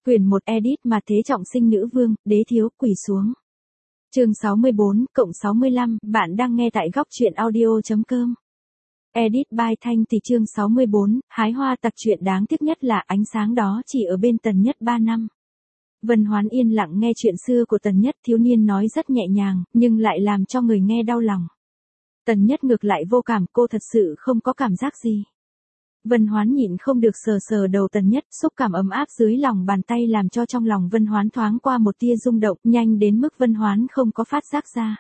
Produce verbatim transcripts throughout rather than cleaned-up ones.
Quyển một edit mà thế trọng sinh nữ vương, đế thiếu, quỳ xuống. Chương sáu mươi bốn, cộng sáu mươi lăm, bạn đang nghe tại góc truyện audio.com. Edit by Thanh thì chương sáu mươi bốn, hái hoa tặc chuyện đáng tiếc nhất là ánh sáng đó chỉ ở bên Tần Nhất ba năm. Vân Hoán yên lặng nghe chuyện xưa của Tần Nhất, thiếu niên nói rất nhẹ nhàng, nhưng lại làm cho người nghe đau lòng. Tần Nhất ngược lại vô cảm, cô thật sự không có cảm giác gì. Vân Hoán nhịn không được sờ sờ đầu Tần Nhất, xúc cảm ấm áp dưới lòng bàn tay làm cho trong lòng Vân Hoán thoáng qua một tia rung động, nhanh đến mức Vân Hoán không có phát giác ra.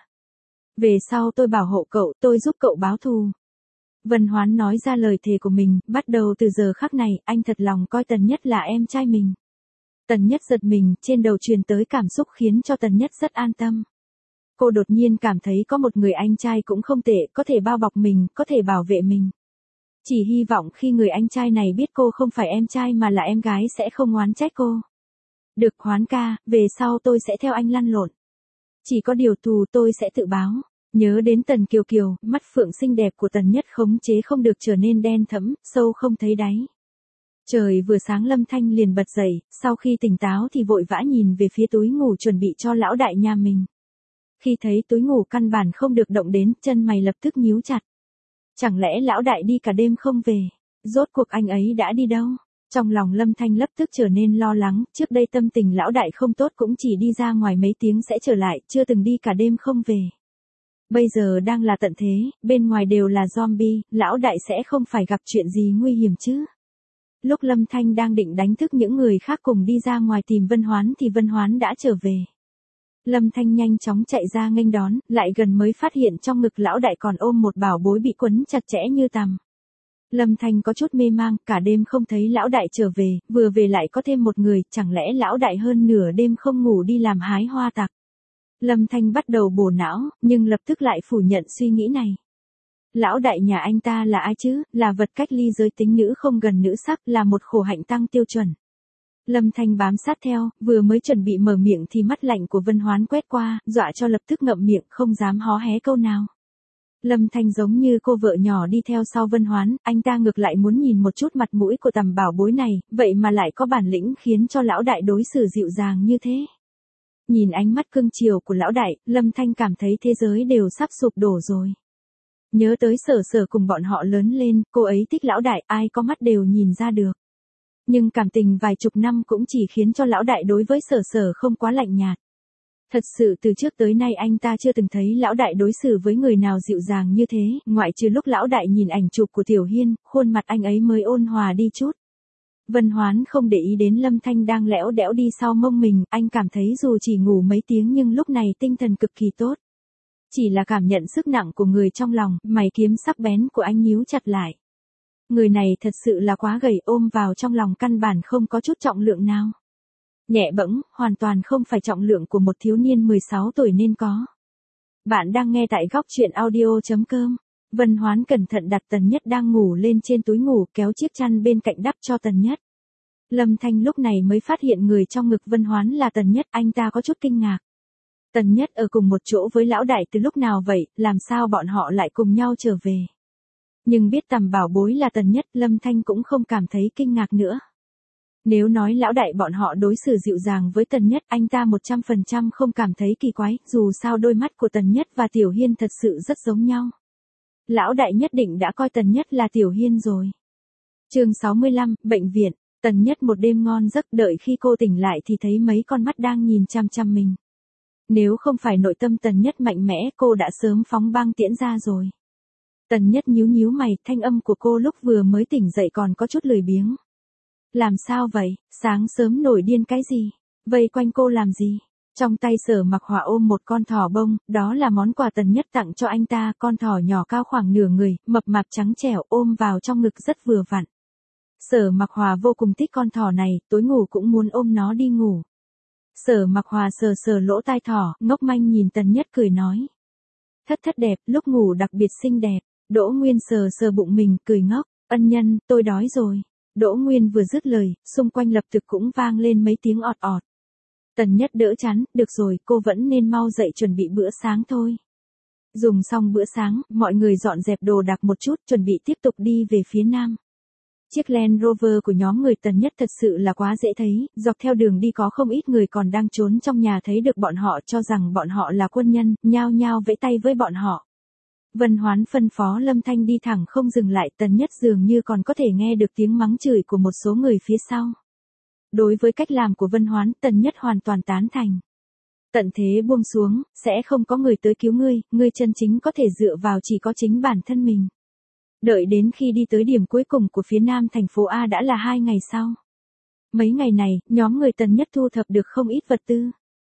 Về sau tôi bảo hộ cậu, tôi giúp cậu báo thù. Vân Hoán nói ra lời thề của mình, bắt đầu từ giờ khắc này, anh thật lòng coi Tần Nhất là em trai mình. Tần Nhất giật mình, trên đầu truyền tới cảm xúc khiến cho Tần Nhất rất an tâm. Cô đột nhiên cảm thấy có một người anh trai cũng không tệ, có thể bao bọc mình, có thể bảo vệ mình. Chỉ hy vọng khi người anh trai này biết cô không phải em trai mà là em gái sẽ không oán trách cô. Được Hoán ca, về sau tôi sẽ theo anh lăn lộn. Chỉ có điều thù tôi sẽ tự báo. Nhớ đến Tần Kiều Kiều, mắt phượng xinh đẹp của Tần Nhất khống chế không được trở nên đen thẫm, sâu không thấy đáy. Trời vừa sáng Lâm Thanh liền bật dậy, sau khi tỉnh táo thì vội vã nhìn về phía túi ngủ chuẩn bị cho lão đại nhà mình. Khi thấy túi ngủ căn bản không được động đến, chân mày lập tức nhíu chặt. Chẳng lẽ lão đại đi cả đêm không về? Rốt cuộc anh ấy đã đi đâu? Trong lòng Lâm Thanh lập tức trở nên lo lắng, trước đây tâm tình lão đại không tốt cũng chỉ đi ra ngoài mấy tiếng sẽ trở lại, chưa từng đi cả đêm không về. Bây giờ đang là tận thế, bên ngoài đều là zombie, lão đại sẽ không phải gặp chuyện gì nguy hiểm chứ? Lúc Lâm Thanh đang định đánh thức những người khác cùng đi ra ngoài tìm Vân Hoán thì Vân Hoán đã trở về. Lâm Thanh nhanh chóng chạy ra nghênh đón, lại gần mới phát hiện trong ngực lão đại còn ôm một bảo bối bị quấn chặt chẽ như tằm. Lâm Thanh có chút mê mang, cả đêm không thấy lão đại trở về, vừa về lại có thêm một người, chẳng lẽ lão đại hơn nửa đêm không ngủ đi làm hái hoa tặc. Lâm Thanh bắt đầu bổ não, nhưng lập tức lại phủ nhận suy nghĩ này. Lão đại nhà anh ta là ai chứ, là vật cách ly giới tính nữ không gần nữ sắc, là một khổ hạnh tăng tiêu chuẩn. Lâm Thanh bám sát theo, vừa mới chuẩn bị mở miệng thì mắt lạnh của Vân Hoán quét qua, dọa cho lập tức ngậm miệng, không dám hó hé câu nào. Lâm Thanh giống như cô vợ nhỏ đi theo sau Vân Hoán, anh ta ngược lại muốn nhìn một chút mặt mũi của tầm bảo bối này, vậy mà lại có bản lĩnh khiến cho lão đại đối xử dịu dàng như thế. Nhìn ánh mắt cưng chiều của lão đại, Lâm Thanh cảm thấy thế giới đều sắp sụp đổ rồi. Nhớ tới Sở Sở cùng bọn họ lớn lên, cô ấy thích lão đại, ai có mắt đều nhìn ra được. Nhưng cảm tình vài chục năm cũng chỉ khiến cho lão đại đối với Sở Sở không quá lạnh nhạt. Thật sự từ trước tới nay anh ta chưa từng thấy lão đại đối xử với người nào dịu dàng như thế, ngoại trừ lúc lão đại nhìn ảnh chụp của Tiểu Hiên, khuôn mặt anh ấy mới ôn hòa đi chút. Vân Hoán không để ý đến Lâm Thanh đang lẽo đẽo đi sau mông mình, anh cảm thấy dù chỉ ngủ mấy tiếng nhưng lúc này tinh thần cực kỳ tốt. Chỉ là cảm nhận sức nặng của người trong lòng, mày kiếm sắc bén của anh nhíu chặt lại. Người này thật sự là quá gầy, ôm vào trong lòng căn bản không có chút trọng lượng nào. Nhẹ bẫng, hoàn toàn không phải trọng lượng của một thiếu niên mười sáu tuổi nên có. Bạn đang nghe tại góc truyện audio.com. Vân Hoán cẩn thận đặt Tần Nhất đang ngủ lên trên túi ngủ, kéo chiếc chăn bên cạnh đắp cho Tần Nhất. Lâm Thanh lúc này mới phát hiện người trong ngực Vân Hoán là Tần Nhất, anh ta có chút kinh ngạc. Tần Nhất ở cùng một chỗ với lão đại từ lúc nào vậy, làm sao bọn họ lại cùng nhau trở về. Nhưng biết tầm bảo bối là Tần Nhất, Lâm Thanh cũng không cảm thấy kinh ngạc nữa. Nếu nói lão đại bọn họ đối xử dịu dàng với Tần Nhất, anh ta một trăm phần trăm không cảm thấy kỳ quái, dù sao đôi mắt của Tần Nhất và Tiểu Hiên thật sự rất giống nhau. Lão đại nhất định đã coi Tần Nhất là Tiểu Hiên rồi. Chương sáu mươi lăm, bệnh viện. Tần Nhất một đêm ngon giấc, đợi khi cô tỉnh lại thì thấy mấy con mắt đang nhìn chăm chăm mình. Nếu không phải nội tâm Tần Nhất mạnh mẽ, cô đã sớm phóng băng tiễn ra rồi. Tần Nhất nhíu nhíu mày, thanh âm của cô lúc vừa mới tỉnh dậy còn có chút lười biếng. Làm sao vậy, sáng sớm nổi điên cái gì, vây quanh cô làm gì? Trong tay Sở Mặc Hòa ôm một con thỏ bông, đó là món quà Tần Nhất tặng cho anh ta, con thỏ nhỏ cao khoảng nửa người, mập mạp trắng trẻo, ôm vào trong ngực rất vừa vặn. Sở Mặc Hòa vô cùng thích con thỏ này, tối ngủ cũng muốn ôm nó đi ngủ. Sở Mặc Hòa sờ sờ lỗ tai thỏ, ngốc manh nhìn Tần Nhất cười nói. Thất thất đẹp, lúc ngủ đặc biệt xinh đẹp. Đỗ Nguyên sờ sờ bụng mình, cười ngốc, ân nhân, tôi đói rồi. Đỗ Nguyên vừa dứt lời, xung quanh lập tức cũng vang lên mấy tiếng ọt ọt. Tần Nhất đỡ chán, được rồi, cô vẫn nên mau dậy chuẩn bị bữa sáng thôi. Dùng xong bữa sáng, mọi người dọn dẹp đồ đạc một chút, chuẩn bị tiếp tục đi về phía nam. Chiếc Land Rover của nhóm người Tần Nhất thật sự là quá dễ thấy, dọc theo đường đi có không ít người còn đang trốn trong nhà thấy được bọn họ cho rằng bọn họ là quân nhân, nhao nhao vẫy tay với bọn họ. Vân Hoán phân phó Lâm Thanh đi thẳng không dừng lại, Tần Nhất dường như còn có thể nghe được tiếng mắng chửi của một số người phía sau. Đối với cách làm của Vân Hoán, Tần Nhất hoàn toàn tán thành. Tận thế buông xuống, sẽ không có người tới cứu ngươi, ngươi chân chính có thể dựa vào chỉ có chính bản thân mình. Đợi đến khi đi tới điểm cuối cùng của phía nam thành phố A đã là hai ngày sau. Mấy ngày này, nhóm người Tần Nhất thu thập được không ít vật tư.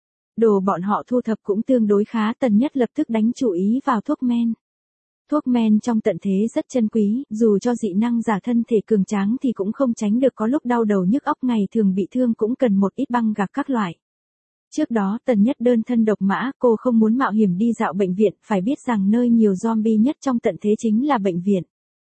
Đồ bọn họ thu thập cũng tương đối khá, Tần Nhất lập tức đánh chú ý vào thuốc men. Thuốc men trong tận thế rất chân quý, dù cho dị năng giả thân thể cường tráng thì cũng không tránh được có lúc đau đầu nhức óc, ngày thường bị thương cũng cần một ít băng gạc các loại. Trước đó Tần Nhất đơn thân độc mã, cô không muốn mạo hiểm đi dạo bệnh viện, phải biết rằng nơi nhiều zombie nhất trong tận thế chính là bệnh viện.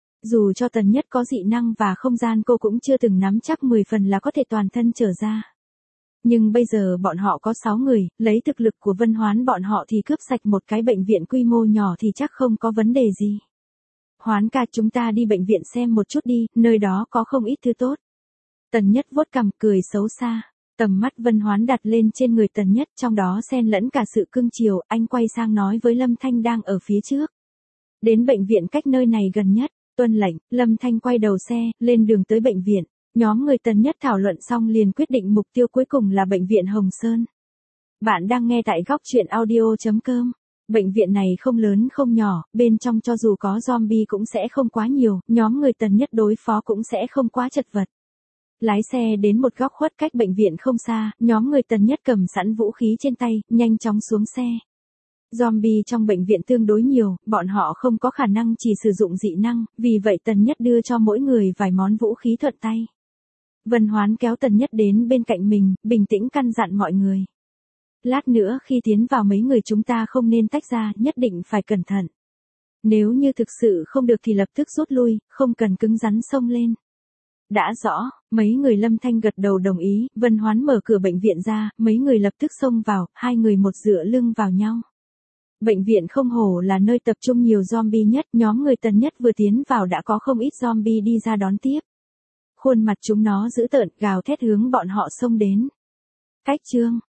Dù cho Tần Nhất có dị năng và không gian, cô cũng chưa từng nắm chắc mười phần là có thể toàn thân trở ra. Nhưng bây giờ bọn họ có sáu người, lấy thực lực của Vân Hoán bọn họ thì cướp sạch một cái bệnh viện quy mô nhỏ thì chắc không có vấn đề gì. Hoán ca, chúng ta đi bệnh viện xem một chút đi, nơi đó có không ít thứ tốt. Tần Nhất vuốt cằm cười xấu xa. Tầm mắt Vân Hoán đặt lên trên người Tần Nhất, trong đó xen lẫn cả sự cưng chiều, anh quay sang nói với Lâm Thanh đang ở phía trước. Đến bệnh viện cách nơi này gần nhất, tuân lệnh, Lâm Thanh quay đầu xe, lên đường tới bệnh viện. Nhóm người Tần Nhất thảo luận xong liền quyết định mục tiêu cuối cùng là bệnh viện Hồng Sơn. Bạn đang nghe tại góc truyện audio chấm com. Bệnh viện này không lớn không nhỏ, bên trong cho dù có zombie cũng sẽ không quá nhiều, nhóm người Tần Nhất đối phó cũng sẽ không quá chật vật. Lái xe đến một góc khuất cách bệnh viện không xa, nhóm người Tần Nhất cầm sẵn vũ khí trên tay, nhanh chóng xuống xe. Zombie trong bệnh viện tương đối nhiều, bọn họ không có khả năng chỉ sử dụng dị năng, vì vậy Tần Nhất đưa cho mỗi người vài món vũ khí thuận tay. Vân Hoán kéo Tần Nhất đến bên cạnh mình, bình tĩnh căn dặn mọi người. Lát nữa khi tiến vào mấy người chúng ta không nên tách ra, nhất định phải cẩn thận. Nếu như thực sự không được thì lập tức rút lui, không cần cứng rắn xông lên. Đã rõ, mấy người Lâm Thanh gật đầu đồng ý, Vân Hoán mở cửa bệnh viện ra, mấy người lập tức xông vào, hai người một dựa lưng vào nhau. Bệnh viện không hổ là nơi tập trung nhiều zombie nhất, nhóm người Tần Nhất vừa tiến vào đã có không ít zombie đi ra đón tiếp. Khuôn mặt chúng nó dữ tợn, gào thét hướng bọn họ xông đến. Cách chương